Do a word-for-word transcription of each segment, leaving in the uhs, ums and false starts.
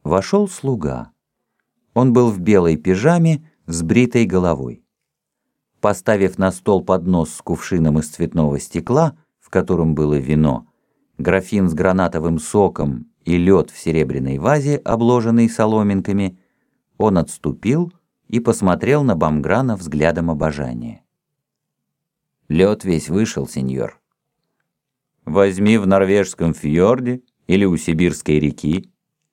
Вошел слуга. Он был в белой пижаме с бритой головой. Поставив на стол поднос с кувшином из цветного стекла, в котором было вино, графин с гранатовым соком и лед в серебряной вазе, обложенный соломинками, он отступил и посмотрел на Бамграна взглядом обожания. «Лед весь вышел, сеньор. Возьми в норвежском фьорде или у сибирской реки».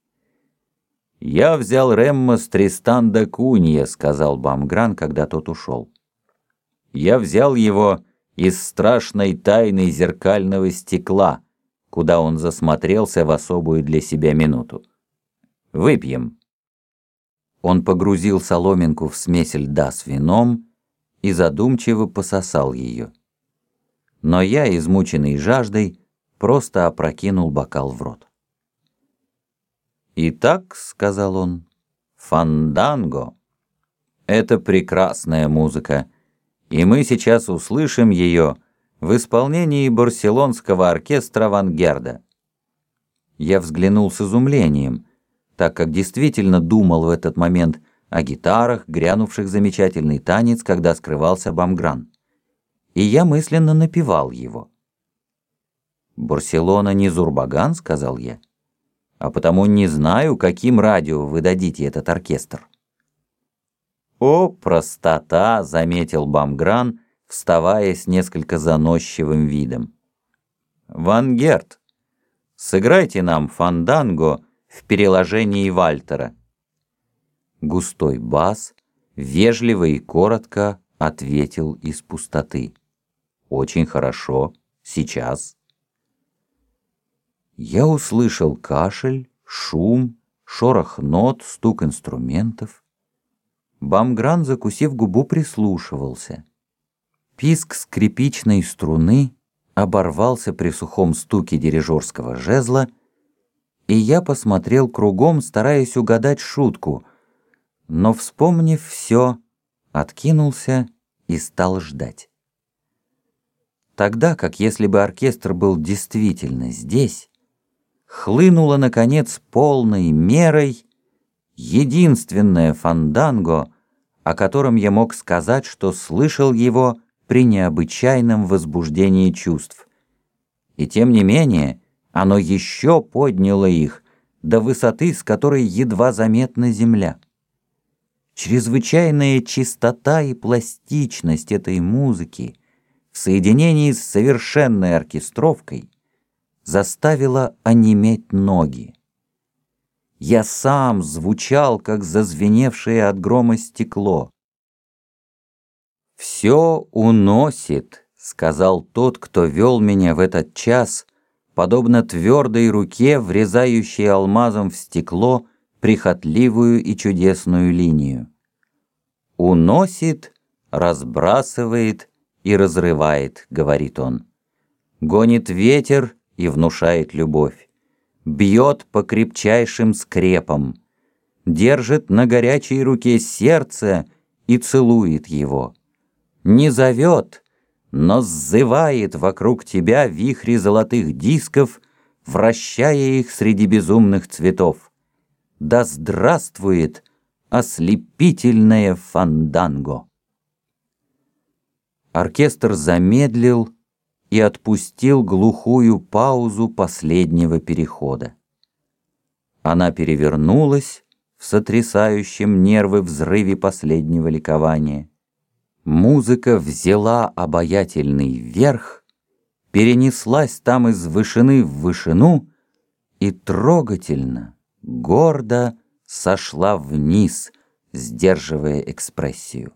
«Я взял Ремма с Тристан да Кунья», — сказал Бамгран, когда тот ушел. «Я взял его из страшной тайны зеркального стекла, куда он засмотрелся в особую для себя минуту. Выпьем». Он погрузил соломинку в смесь льда с вином и задумчиво пососал ее. Но я, измученный жаждой, просто опрокинул бокал в рот. «Итак», — сказал он, — «фанданго. Это прекрасная музыка, и мы сейчас услышим ее в исполнении барселонского оркестра Вангерда». Я взглянул с изумлением, так как действительно думал в этот момент о гитарах, грянувших замечательный танец, когда скрывался Бамгран. И я мысленно напевал его. «Барселона не Зурбаган», — сказал я, — «а потому не знаю, каким радио вы дадите этот оркестр». «О, простота!» — заметил Бамгран, вставая с несколько заносчивым видом. «Вангерд, сыграйте нам фанданго в переложении Вальтера». Густой бас вежливо и коротко ответил из пустоты. «Очень хорошо. Сейчас». Я услышал кашель, шум, шорох нот, стук инструментов. Бамгран, закусив губу, прислушивался. Писк скрипичной струны оборвался при сухом стуке дирижерского жезла, и я посмотрел кругом, стараясь угадать шутку, но, вспомнив все, откинулся и стал ждать. Тогда, как если бы оркестр был действительно здесь, хлынуло, наконец, полной мерой единственное фанданго, о котором я мог сказать, что слышал его при необычайном возбуждении чувств. И тем не менее, оно еще подняло их до высоты, с которой едва заметна земля. Чрезвычайная чистота и пластичность этой музыки в соединении с совершенной оркестровкой заставила онеметь ноги. Я сам звучал, как зазвеневшее от грома стекло. «Все уносит», — сказал тот, кто вел меня в этот час, подобно твердой руке, врезающей алмазом в стекло прихотливую и чудесную линию. «Уносит, разбрасывает и разрывает», — говорит он. «Гонит ветер и внушает любовь, бьет по крепчайшим скрепам, держит на горячей руке сердце и целует его, не зовет, но сзывает вокруг тебя вихри золотых дисков, вращая их среди безумных цветов. Да здравствует ослепительное фанданго!» Оркестр замедлил и отпустил глухую паузу последнего перехода. Она перевернулась в сотрясающем нервы взрыве последнего ликования. Музыка взяла обаятельный верх, перенеслась там из вышины в вышину и трогательно, гордо сошла вниз, сдерживая экспрессию.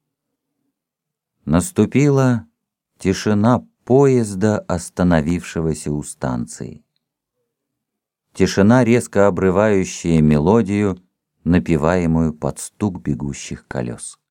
Наступила тишина поезда, остановившегося у станции. Тишина, резко обрывающая мелодию, напеваемую под стук бегущих колес.